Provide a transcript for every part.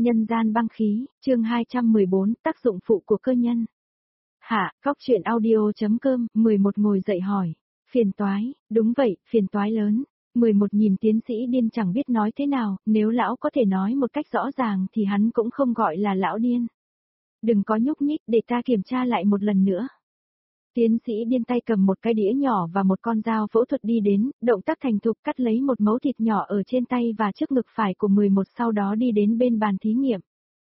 Nhân gian băng khí, chương 214, tác dụng phụ của cơ nhân. Hạ, Cóc truyện audio.com, 11 ngồi dậy hỏi. Phiền toái, đúng vậy, phiền toái lớn. 11 nhìn tiến sĩ điên chẳng biết nói thế nào, nếu lão có thể nói một cách rõ ràng thì hắn cũng không gọi là lão điên. Đừng có nhúc nhích để ta kiểm tra lại một lần nữa. Tiến sĩ điên tay cầm một cái đĩa nhỏ và một con dao phẫu thuật đi đến, động tác thành thục cắt lấy một mẩu thịt nhỏ ở trên tay và trước ngực phải của 11 sau đó đi đến bên bàn thí nghiệm.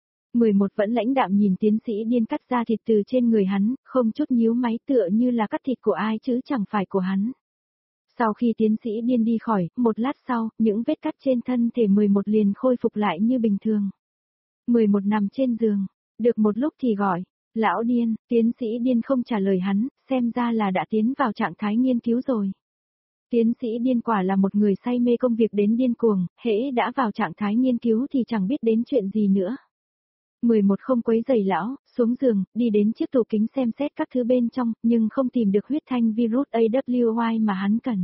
11 vẫn lãnh đạm nhìn tiến sĩ điên cắt ra thịt từ trên người hắn, không chút nhíu máy tựa như là cắt thịt của ai chứ chẳng phải của hắn. Sau khi tiến sĩ điên đi khỏi, một lát sau, những vết cắt trên thân thể 11 liền khôi phục lại như bình thường. 11 nằm trên giường, được một lúc thì gọi. Lão điên, tiến sĩ điên không trả lời hắn, xem ra là đã tiến vào trạng thái nghiên cứu rồi. Tiến sĩ điên quả là một người say mê công việc đến điên cuồng, hễ đã vào trạng thái nghiên cứu thì chẳng biết đến chuyện gì nữa. 11 không quấy rầy lão, xuống giường, đi đến chiếc tủ kính xem xét các thứ bên trong, nhưng không tìm được huyết thanh virus AWY mà hắn cần.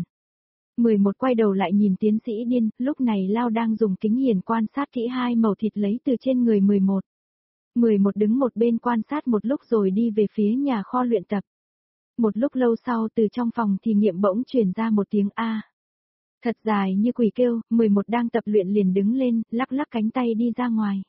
11 quay đầu lại nhìn tiến sĩ điên, lúc này Lao đang dùng kính hiển quan sát kỹ hai mẩu thịt lấy từ trên người 11. 11 đứng một bên quan sát một lúc rồi đi về phía nhà kho luyện tập. Một lúc lâu sau từ trong phòng thí nghiệm bỗng truyền ra một tiếng A. Thật dài như quỷ kêu, 11 đang tập luyện liền đứng lên, lắc lắc cánh tay đi ra ngoài.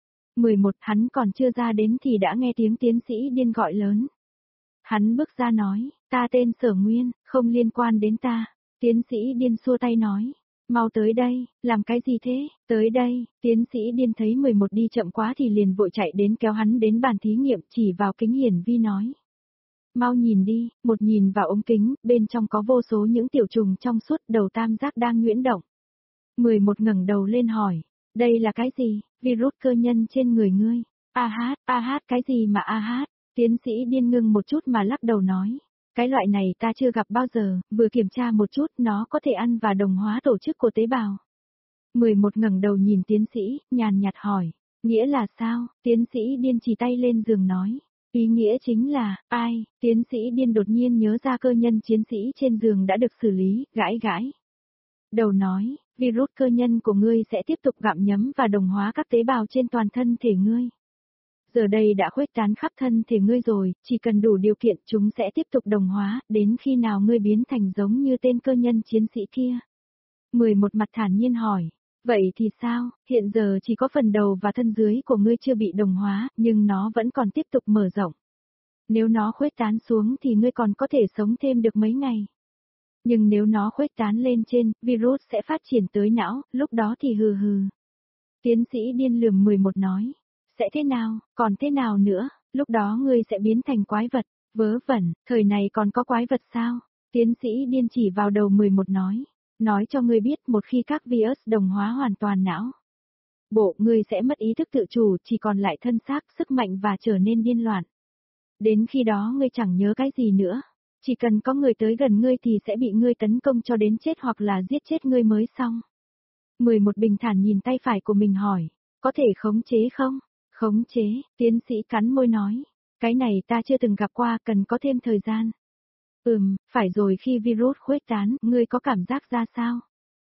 11 hắn còn chưa ra đến thì đã nghe tiếng tiến sĩ điên gọi lớn. Hắn bước ra nói, ta tên Sở Nguyên, không liên quan đến ta. Tiến sĩ điên xua tay nói. Mau tới đây, làm cái gì thế, tới đây, tiến sĩ điên thấy 11 đi chậm quá thì liền vội chạy đến kéo hắn đến bàn thí nghiệm chỉ vào kính hiển vi nói. Mau nhìn đi, một nhìn vào ống kính, bên trong có vô số những tiểu trùng trong suốt đầu tam giác đang nhuyễn động. 11 ngẩng đầu lên hỏi, đây là cái gì, virus cơ nhân trên người ngươi, cái gì mà tiến sĩ điên ngưng một chút mà lắc đầu nói. Cái loại này ta chưa gặp bao giờ, vừa kiểm tra một chút nó có thể ăn và đồng hóa tổ chức của tế bào. 11 ngẩng đầu nhìn tiến sĩ, nhàn nhạt hỏi, nghĩa là sao, tiến sĩ điên chỉ tay lên giường nói, ý nghĩa chính là, tiến sĩ điên đột nhiên nhớ ra cơ nhân chiến sĩ trên giường đã được xử lý, gãi gãi. Đầu nói, virus cơ nhân của ngươi sẽ tiếp tục gặm nhấm và đồng hóa các tế bào trên toàn thân thể ngươi. Giờ đây đã khuếch tán khắp thân thể ngươi rồi, chỉ cần đủ điều kiện chúng sẽ tiếp tục đồng hóa, đến khi nào ngươi biến thành giống như tên cơ nhân chiến sĩ kia. 11 mặt thản nhiên hỏi, vậy thì sao, hiện giờ chỉ có phần đầu và thân dưới của ngươi chưa bị đồng hóa, nhưng nó vẫn còn tiếp tục mở rộng. Nếu nó khuếch tán xuống thì ngươi còn có thể sống thêm được mấy ngày. Nhưng nếu nó khuếch tán lên trên, virus sẽ phát triển tới não, lúc đó thì hừ. Tiến sĩ điên lườm 11 nói. Sẽ thế nào, còn thế nào nữa, lúc đó ngươi sẽ biến thành quái vật, vớ vẩn, thời này còn có quái vật sao? Tiến sĩ điên chỉ vào đầu 11 nói cho ngươi biết một khi các virus đồng hóa hoàn toàn não. Bộ ngươi sẽ mất ý thức tự chủ chỉ còn lại thân xác, sức mạnh và trở nên điên loạn. Đến khi đó ngươi chẳng nhớ cái gì nữa, chỉ cần có người tới gần ngươi thì sẽ bị ngươi tấn công cho đến chết hoặc là giết chết ngươi mới xong. 11 bình thản nhìn tay phải của mình hỏi, có thể khống chế không? Khống chế, tiến sĩ cắn môi nói. Cái này ta chưa từng gặp qua, cần có thêm thời gian. Phải rồi khi virus khuếch tán, ngươi có cảm giác ra sao?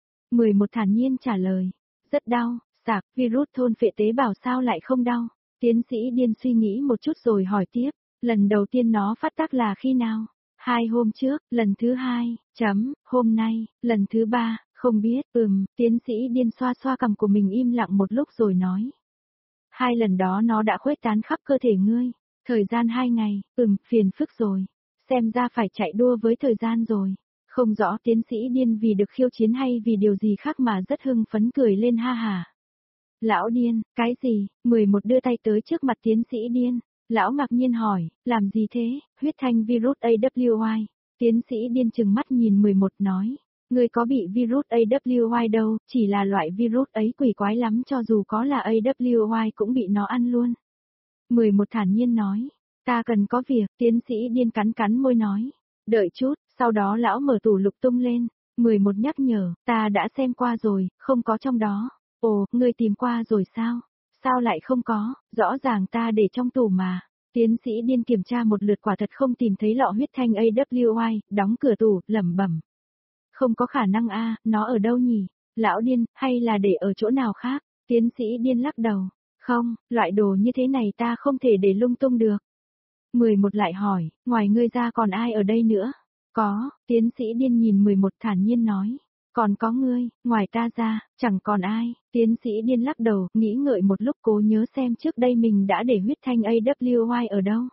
11 thản nhiên trả lời. Rất đau, virus thôn phệ tế bào sao lại không đau? Tiến sĩ điên suy nghĩ một chút rồi hỏi tiếp. Lần đầu tiên nó phát tác là khi nào? 2 hôm trước, lần thứ 2, hôm nay, lần thứ 3, không biết, tiến sĩ điên xoa xoa cằm của mình im lặng một lúc rồi nói. 2 lần đó nó đã khuếch tán khắp cơ thể ngươi. Thời gian 2 ngày, phiền phức rồi. Xem ra phải chạy đua với thời gian rồi. Không rõ tiến sĩ điên vì được khiêu chiến hay vì điều gì khác mà rất hưng phấn cười lên ha hả. Lão điên, cái gì? 11 đưa tay tới trước mặt tiến sĩ điên. Lão ngạc nhiên hỏi, làm gì thế? Huyết thanh virus AWY. Tiến sĩ điên trừng mắt nhìn 11 nói. Ngươi có bị virus AWY đâu, chỉ là loại virus ấy quỷ quái lắm cho dù có là AWY cũng bị nó ăn luôn. 11 thản nhiên nói, ta cần có việc, tiến sĩ điên cắn môi nói. Đợi chút, sau đó lão mở tủ lục tung lên. 11 nhắc nhở, ta đã xem qua rồi, không có trong đó. Ồ, ngươi tìm qua rồi sao? Sao lại không có, rõ ràng ta để trong tủ mà. Tiến sĩ điên kiểm tra một lượt quả thật không tìm thấy lọ huyết thanh AWY, đóng cửa tủ, lẩm bẩm. Không có khả năng nó ở đâu nhỉ? Lão điên, hay là để ở chỗ nào khác? Tiến sĩ điên lắc đầu. Không, loại đồ như thế này ta không thể để lung tung được. 11 lại hỏi, ngoài ngươi ra còn ai ở đây nữa? Có, tiến sĩ điên nhìn 11 thản nhiên nói. Còn có ngươi, ngoài ta ra, chẳng còn ai. Tiến sĩ điên lắc đầu, nghĩ ngợi một lúc cố nhớ xem trước đây mình đã để huyết thanh AWY ở đâu.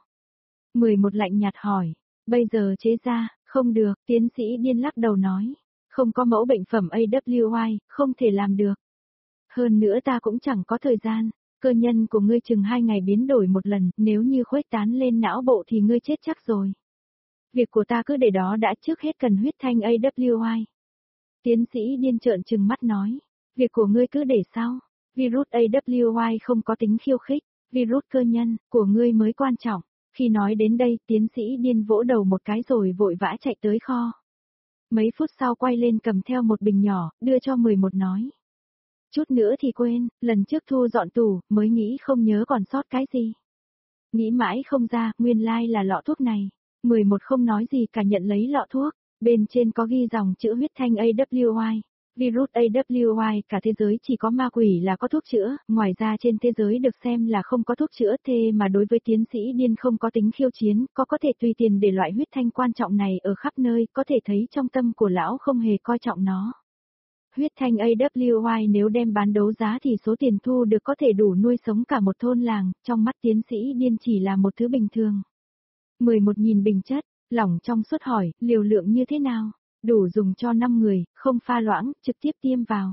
11 lạnh nhạt hỏi, bây giờ chế ra, không được, tiến sĩ điên lắc đầu nói. Không có mẫu bệnh phẩm AWY, không thể làm được. Hơn nữa ta cũng chẳng có thời gian. Cơ nhân của ngươi chừng 2 ngày biến đổi một lần, nếu như khuếch tán lên não bộ thì ngươi chết chắc rồi. Việc của ta cứ để đó đã, trước hết cần huyết thanh AWY. Tiến sĩ điên trợn trừng mắt nói, việc của ngươi cứ để sau, virus AWY không có tính khiêu khích, virus cơ nhân của ngươi mới quan trọng. Khi nói đến đây, tiến sĩ điên vỗ đầu một cái rồi vội vã chạy tới kho. Mấy phút sau quay lên cầm theo một bình nhỏ, đưa cho 11 nói. Chút nữa thì quên, lần trước thu dọn tủ, mới nghĩ không nhớ còn sót cái gì. Nghĩ mãi không ra, nguyên lai là lọ thuốc này. 11 không nói gì cả nhận lấy lọ thuốc, bên trên có ghi dòng chữ huyết thanh AWY. Virus AWY cả thế giới chỉ có ma quỷ là có thuốc chữa, ngoài ra trên thế giới được xem là không có thuốc chữa thế mà đối với tiến sĩ điên không có tính khiêu chiến, có thể tùy tiền để loại huyết thanh quan trọng này ở khắp nơi, có thể thấy trong tâm của lão không hề coi trọng nó. Huyết thanh AWY nếu đem bán đấu giá thì số tiền thu được có thể đủ nuôi sống cả một thôn làng, trong mắt tiến sĩ điên chỉ là một thứ bình thường. 11.000 bình chất, lỏng trong suốt hỏi, liều lượng như thế nào? Đủ dùng cho 5 người, không pha loãng, trực tiếp tiêm vào.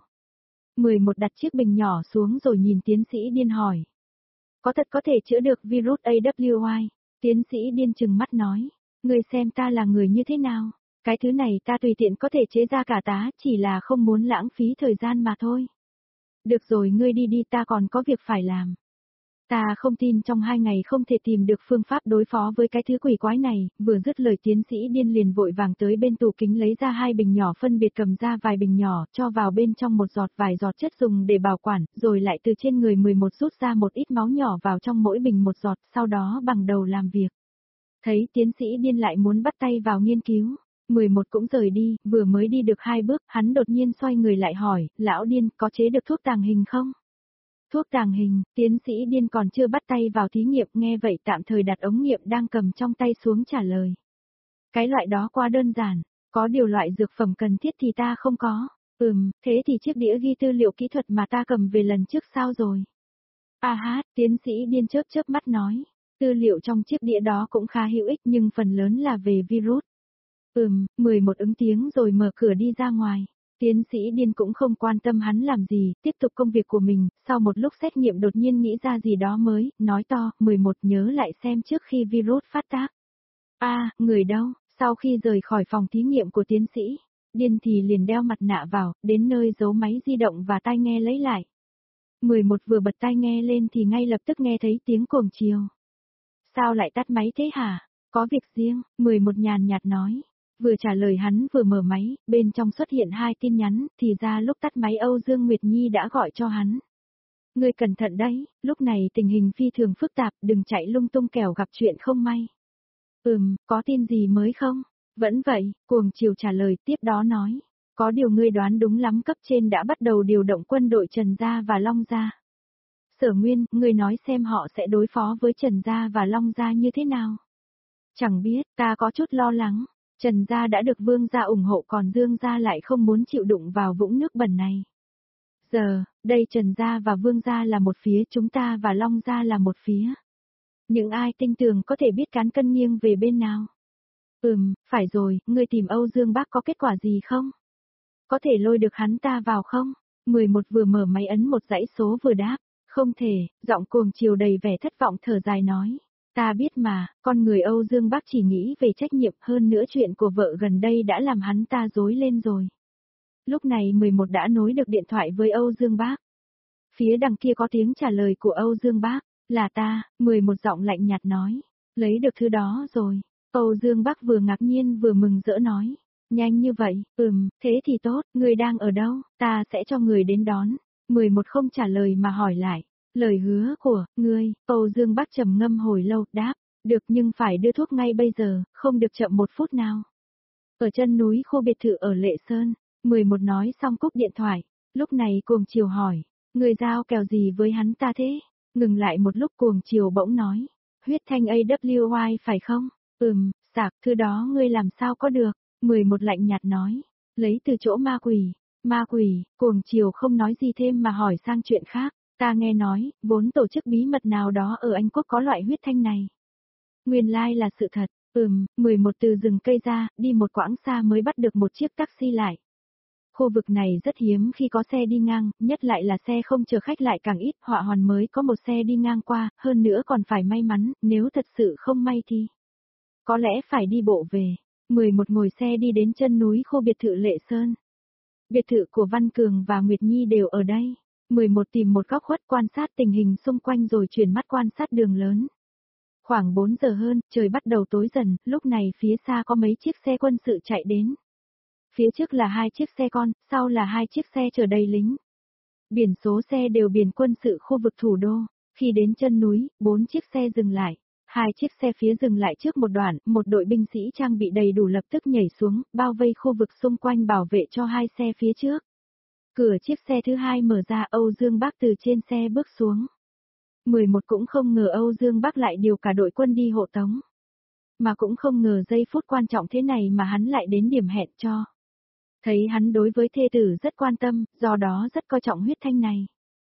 11 đặt chiếc bình nhỏ xuống rồi nhìn tiến sĩ điên hỏi. Có thật có thể chữa được virus AWY? Tiến sĩ điên trừng mắt nói, người xem ta là người như thế nào? Cái thứ này ta tùy tiện có thể chế ra cả tá, chỉ là không muốn lãng phí thời gian mà thôi. Được rồi, ngươi đi đi, ta còn có việc phải làm. Ta không tin trong 2 ngày không thể tìm được phương pháp đối phó với cái thứ quỷ quái này, vừa dứt lời tiến sĩ điên liền vội vàng tới bên tủ kính lấy ra 2 bình nhỏ phân biệt cầm ra vài bình nhỏ, cho vào bên trong vài giọt chất dùng để bảo quản, rồi lại từ trên người 11 rút ra một ít máu nhỏ vào trong mỗi bình một giọt, sau đó bằng đầu làm việc. Thấy tiến sĩ điên lại muốn bắt tay vào nghiên cứu. 11 cũng rời đi, vừa mới đi được 2 bước, hắn đột nhiên xoay người lại hỏi, lão điên, có chế được thuốc tàng hình không? Thuốc tàng hình, tiến sĩ điên còn chưa bắt tay vào thí nghiệm, nghe vậy tạm thời đặt ống nghiệm đang cầm trong tay xuống trả lời. Cái loại đó quá đơn giản, có điều loại dược phẩm cần thiết thì ta không có. Thế thì chiếc đĩa ghi tư liệu kỹ thuật mà ta cầm về lần trước sao rồi? Tiến sĩ điên chớp mắt nói, tư liệu trong chiếc đĩa đó cũng khá hữu ích nhưng phần lớn là về virus. 11 ứng tiếng rồi mở cửa đi ra ngoài. Tiến sĩ điên cũng không quan tâm hắn làm gì, tiếp tục công việc của mình, sau một lúc xét nghiệm đột nhiên nghĩ ra gì đó mới, nói to, 11 nhớ lại xem trước khi virus phát tác. Người đâu? Sau khi rời khỏi phòng thí nghiệm của tiến sĩ, điên thì liền đeo mặt nạ vào, đến nơi giấu máy di động và tai nghe lấy lại. 11 vừa bật tai nghe lên thì ngay lập tức nghe thấy tiếng cuồng chiều. Sao lại tắt máy thế hả? Có việc riêng, 11 nhàn nhạt nói. Vừa trả lời hắn vừa mở máy, bên trong xuất hiện 2 tin nhắn, thì ra lúc tắt máy Âu Dương Nguyệt Nhi đã gọi cho hắn. Ngươi cẩn thận đấy, lúc này tình hình phi thường phức tạp, đừng chạy lung tung kẻo gặp chuyện không may. Có tin gì mới không? Vẫn vậy, cuồng chiều trả lời tiếp đó nói. Có điều ngươi đoán đúng lắm, cấp trên đã bắt đầu điều động quân đội Trần Gia và Long Gia. Sở Nguyên, ngươi nói xem họ sẽ đối phó với Trần Gia và Long Gia như thế nào? Chẳng biết, ta có chút lo lắng. Trần Gia đã được Vương Gia ủng hộ còn Dương Gia lại không muốn chịu đụng vào vũng nước bẩn này. Giờ, đây Trần Gia và Vương Gia là một phía, chúng ta và Long Gia là một phía. Những ai tinh tường có thể biết cán cân nghiêng về bên nào? Phải rồi, ngươi tìm Âu Dương Bác có kết quả gì không? Có thể lôi được hắn ta vào không? 11 vừa mở máy ấn một dãy số vừa đáp. Không thể, giọng cuồng chiều đầy vẻ thất vọng thở dài nói. Ta biết mà, con người Âu Dương Bác chỉ nghĩ về trách nhiệm, hơn nữa chuyện của vợ gần đây đã làm hắn ta rối lên rồi. Lúc này 11 đã nối được điện thoại với Âu Dương Bác. Phía đằng kia có tiếng trả lời của Âu Dương Bác, là ta, 11 giọng lạnh nhạt nói. Lấy được thứ đó rồi. Âu Dương Bác vừa ngạc nhiên vừa mừng rỡ nói. Nhanh như vậy, thế thì tốt, người đang ở đâu, ta sẽ cho người đến đón. 11 không trả lời mà hỏi lại. Lời hứa của, ngươi, Âu Dương Bác trầm ngâm hồi lâu, đáp, được nhưng phải đưa thuốc ngay bây giờ, không được chậm 1 phút nào. Ở chân núi khu biệt thự ở Lệ Sơn, 11 nói xong cúp điện thoại, lúc này cuồng chiều hỏi, người giao kèo gì với hắn ta thế? Ngừng lại một lúc Cuồng Chiều bỗng nói. Huyết thanh AWY phải không? Sạc, thứ đó ngươi làm sao có được? 11 lạnh nhạt nói. Lấy từ chỗ ma quỷ. Ma quỷ, Cuồng Chiều không nói gì thêm mà hỏi sang chuyện khác. Ta nghe nói, vốn tổ chức bí mật nào đó ở Anh Quốc có loại huyết thanh này. Nguyên lai là sự thật. 11 từ rừng cây ra, đi một quãng xa mới bắt được một chiếc taxi lại. Khu vực này rất hiếm khi có xe đi ngang, nhất lại là xe không chở khách lại càng ít, họa hoàn mới có một xe đi ngang qua, hơn nữa còn phải may mắn, nếu thật sự không may thì có lẽ phải đi bộ về. 11 ngồi xe đi đến chân núi khu biệt thự Lệ Sơn. Biệt thự của Văn Cường và Nguyệt Nhi đều ở đây. 11 tìm một góc khuất quan sát tình hình xung quanh rồi chuyển mắt quan sát đường lớn. Khoảng 4 giờ hơn, trời bắt đầu tối dần, lúc này phía xa có mấy chiếc xe quân sự chạy đến. Phía trước là 2 chiếc xe con, sau là 2 chiếc xe chở đầy lính. Biển số xe đều biển quân sự khu vực thủ đô. Khi đến chân núi, 4 chiếc xe dừng lại. 2 chiếc xe phía dừng lại trước một đoạn, một đội binh sĩ trang bị đầy đủ lập tức nhảy xuống, bao vây khu vực xung quanh bảo vệ cho 2 xe phía trước. Cửa chiếc xe thứ 2 mở ra, Âu Dương Bác từ trên xe bước xuống. 11 cũng không ngờ Âu Dương Bác lại điều cả đội quân đi hộ tống. Mà cũng không ngờ giây phút quan trọng thế này mà hắn lại đến điểm hẹn cho. Thấy hắn đối với thê tử rất quan tâm, do đó rất coi trọng huyết thanh này.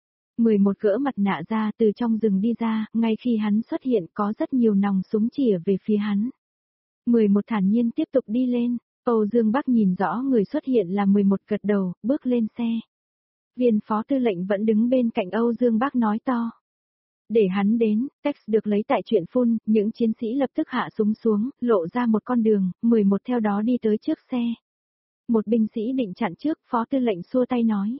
11 gỡ mặt nạ ra từ trong rừng đi ra, ngay khi hắn xuất hiện có rất nhiều nòng súng chĩa về phía hắn. 11 thản nhiên tiếp tục đi lên, Âu Dương Bắc nhìn rõ người xuất hiện là 11 gật đầu, bước lên xe. Viên phó tư lệnh vẫn đứng bên cạnh Âu Dương Bắc nói to. Để hắn đến, text được lấy tại chuyện phun, những chiến sĩ lập tức hạ súng xuống, lộ ra một con đường, 11 theo đó đi tới trước xe. Một binh sĩ định chặn trước, phó tư lệnh xua tay nói.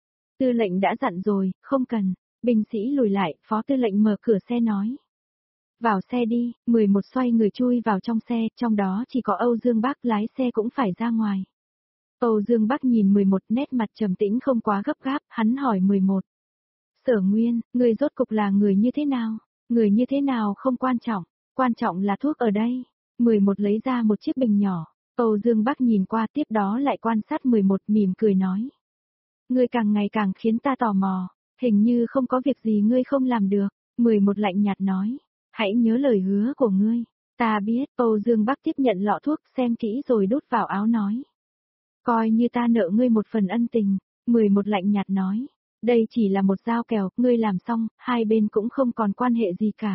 Tư lệnh đã dặn rồi, không cần. Binh sĩ lùi lại, phó tư lệnh mở cửa xe nói. Vào xe đi, 11 xoay người chui vào trong xe, trong đó chỉ có Âu Dương Bắc lái xe cũng phải ra ngoài. Âu Dương Bắc nhìn 11 nét mặt trầm tĩnh không quá gấp gáp, hắn hỏi 11. Sở Nguyên, người rốt cục là người như thế nào? Người như thế nào không quan trọng là thuốc ở đây. 11 lấy ra một chiếc bình nhỏ, Âu Dương Bắc nhìn qua tiếp đó lại quan sát 11 mỉm cười nói. Ngươi càng ngày càng khiến ta tò mò, hình như không có việc gì ngươi không làm được. 11 lạnh nhạt nói, hãy nhớ lời hứa của ngươi. Ta biết, Âu Dương Bắc tiếp nhận lọ thuốc xem kỹ rồi đút vào áo nói. Coi như ta nợ ngươi một phần ân tình. 11 lạnh nhạt nói, đây chỉ là một dao kèo, ngươi làm xong, hai bên cũng không còn quan hệ gì cả.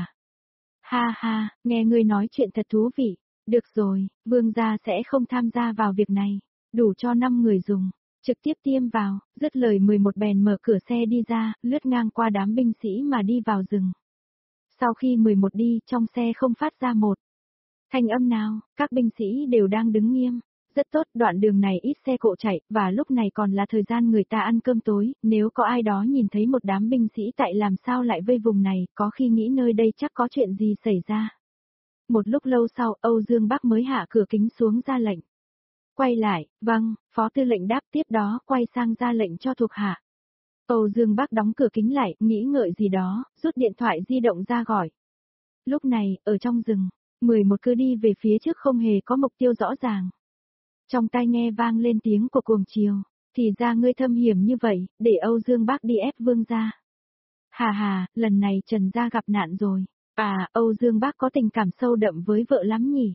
Ha ha, nghe ngươi nói chuyện thật thú vị. Được rồi, vương gia sẽ không tham gia vào việc này. Đủ cho 5 người dùng. Trực tiếp tiêm vào, dứt lời 11 bèn mở cửa xe đi ra, lướt ngang qua đám binh sĩ mà đi vào rừng. Sau khi 11 đi, trong xe không phát ra một thanh âm nào, các binh sĩ đều đang đứng nghiêm. Rất tốt, đoạn đường này ít xe cộ chạy, và lúc này còn là thời gian người ta ăn cơm tối, nếu có ai đó nhìn thấy một đám binh sĩ tại làm sao lại vây vùng này, có khi nghĩ nơi đây chắc có chuyện gì xảy ra. Một lúc lâu sau, Âu Dương Bắc mới hạ cửa kính xuống ra lệnh. Quay lại, vâng, phó tư lệnh đáp tiếp đó quay sang ra lệnh cho thuộc hạ. Âu Dương Bắc đóng cửa kính lại, nghĩ ngợi gì đó, rút điện thoại di động ra gọi. Lúc này, ở trong rừng, 11 cứ đi về phía trước không hề có mục tiêu rõ ràng. Trong tai nghe vang lên tiếng của Cuồng Chiều, thì ra ngươi thâm hiểm như vậy, để Âu Dương Bắc đi ép vương gia. Hà hà, lần này Trần gia gặp nạn rồi. À, Âu Dương Bắc có tình cảm sâu đậm với vợ lắm nhỉ.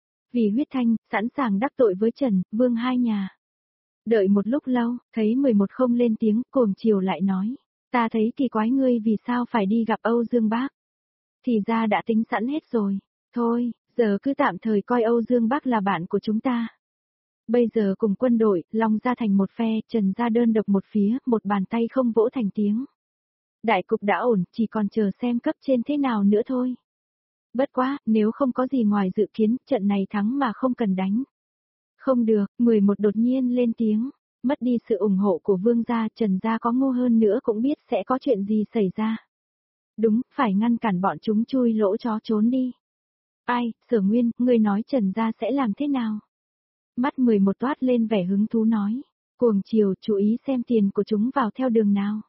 Vì huyết thanh, sẵn sàng đắc tội với Trần, Vương hai nhà. Đợi một lúc lâu, thấy 11 không lên tiếng, Cuồng Chiều lại nói. Ta thấy kỳ quái ngươi vì sao phải đi gặp Âu Dương Bác. Thì ra đã tính sẵn hết rồi. Thôi, giờ cứ tạm thời coi Âu Dương Bác là bạn của chúng ta. Bây giờ cùng quân đội, Long ra thành một phe, Trần ra đơn độc một phía, một bàn tay không vỗ thành tiếng. Đại cục đã ổn, chỉ còn chờ xem cấp trên thế nào nữa thôi. Bất quá, nếu không có gì ngoài dự kiến, trận này thắng mà không cần đánh. Không được, 11 đột nhiên lên tiếng, mất đi sự ủng hộ của vương gia, Trần gia có ngu hơn nữa cũng biết sẽ có chuyện gì xảy ra. Đúng, phải ngăn cản bọn chúng chui lỗ chó trốn đi. Ai, Sở Nguyên, ngươi nói Trần gia sẽ làm thế nào? Mắt 11 toát lên vẻ hứng thú nói, Cuồng Chiều chú ý xem tiền của chúng vào theo đường nào.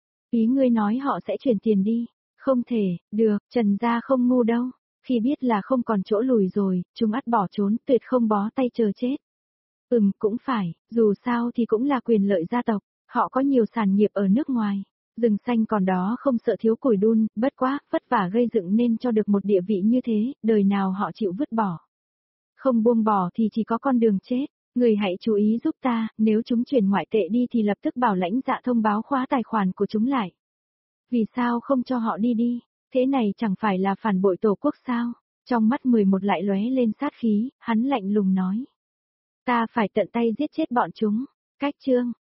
Ý ngươi nói họ sẽ chuyển tiền đi. Không thể, được, Trần gia không ngu đâu. Khi biết là không còn chỗ lùi rồi, chúng ắt bỏ trốn, tuyệt không bó tay chờ chết. Cũng phải, dù sao thì cũng là quyền lợi gia tộc, họ có nhiều sản nghiệp ở nước ngoài. Rừng xanh còn đó không sợ thiếu củi đun, bất quá, vất vả gây dựng nên cho được một địa vị như thế, đời nào họ chịu vứt bỏ. Không buông bỏ thì chỉ có con đường chết. Người hãy chú ý giúp ta, nếu chúng chuyển ngoại tệ đi thì lập tức bảo lãnh dạ thông báo khóa tài khoản của chúng lại. Vì sao không cho họ đi đi? Thế này chẳng phải là phản bội tổ quốc sao? Trong mắt 11 lại lóe lên sát khí, hắn lạnh lùng nói. Ta phải tận tay giết chết bọn chúng. Cách chương.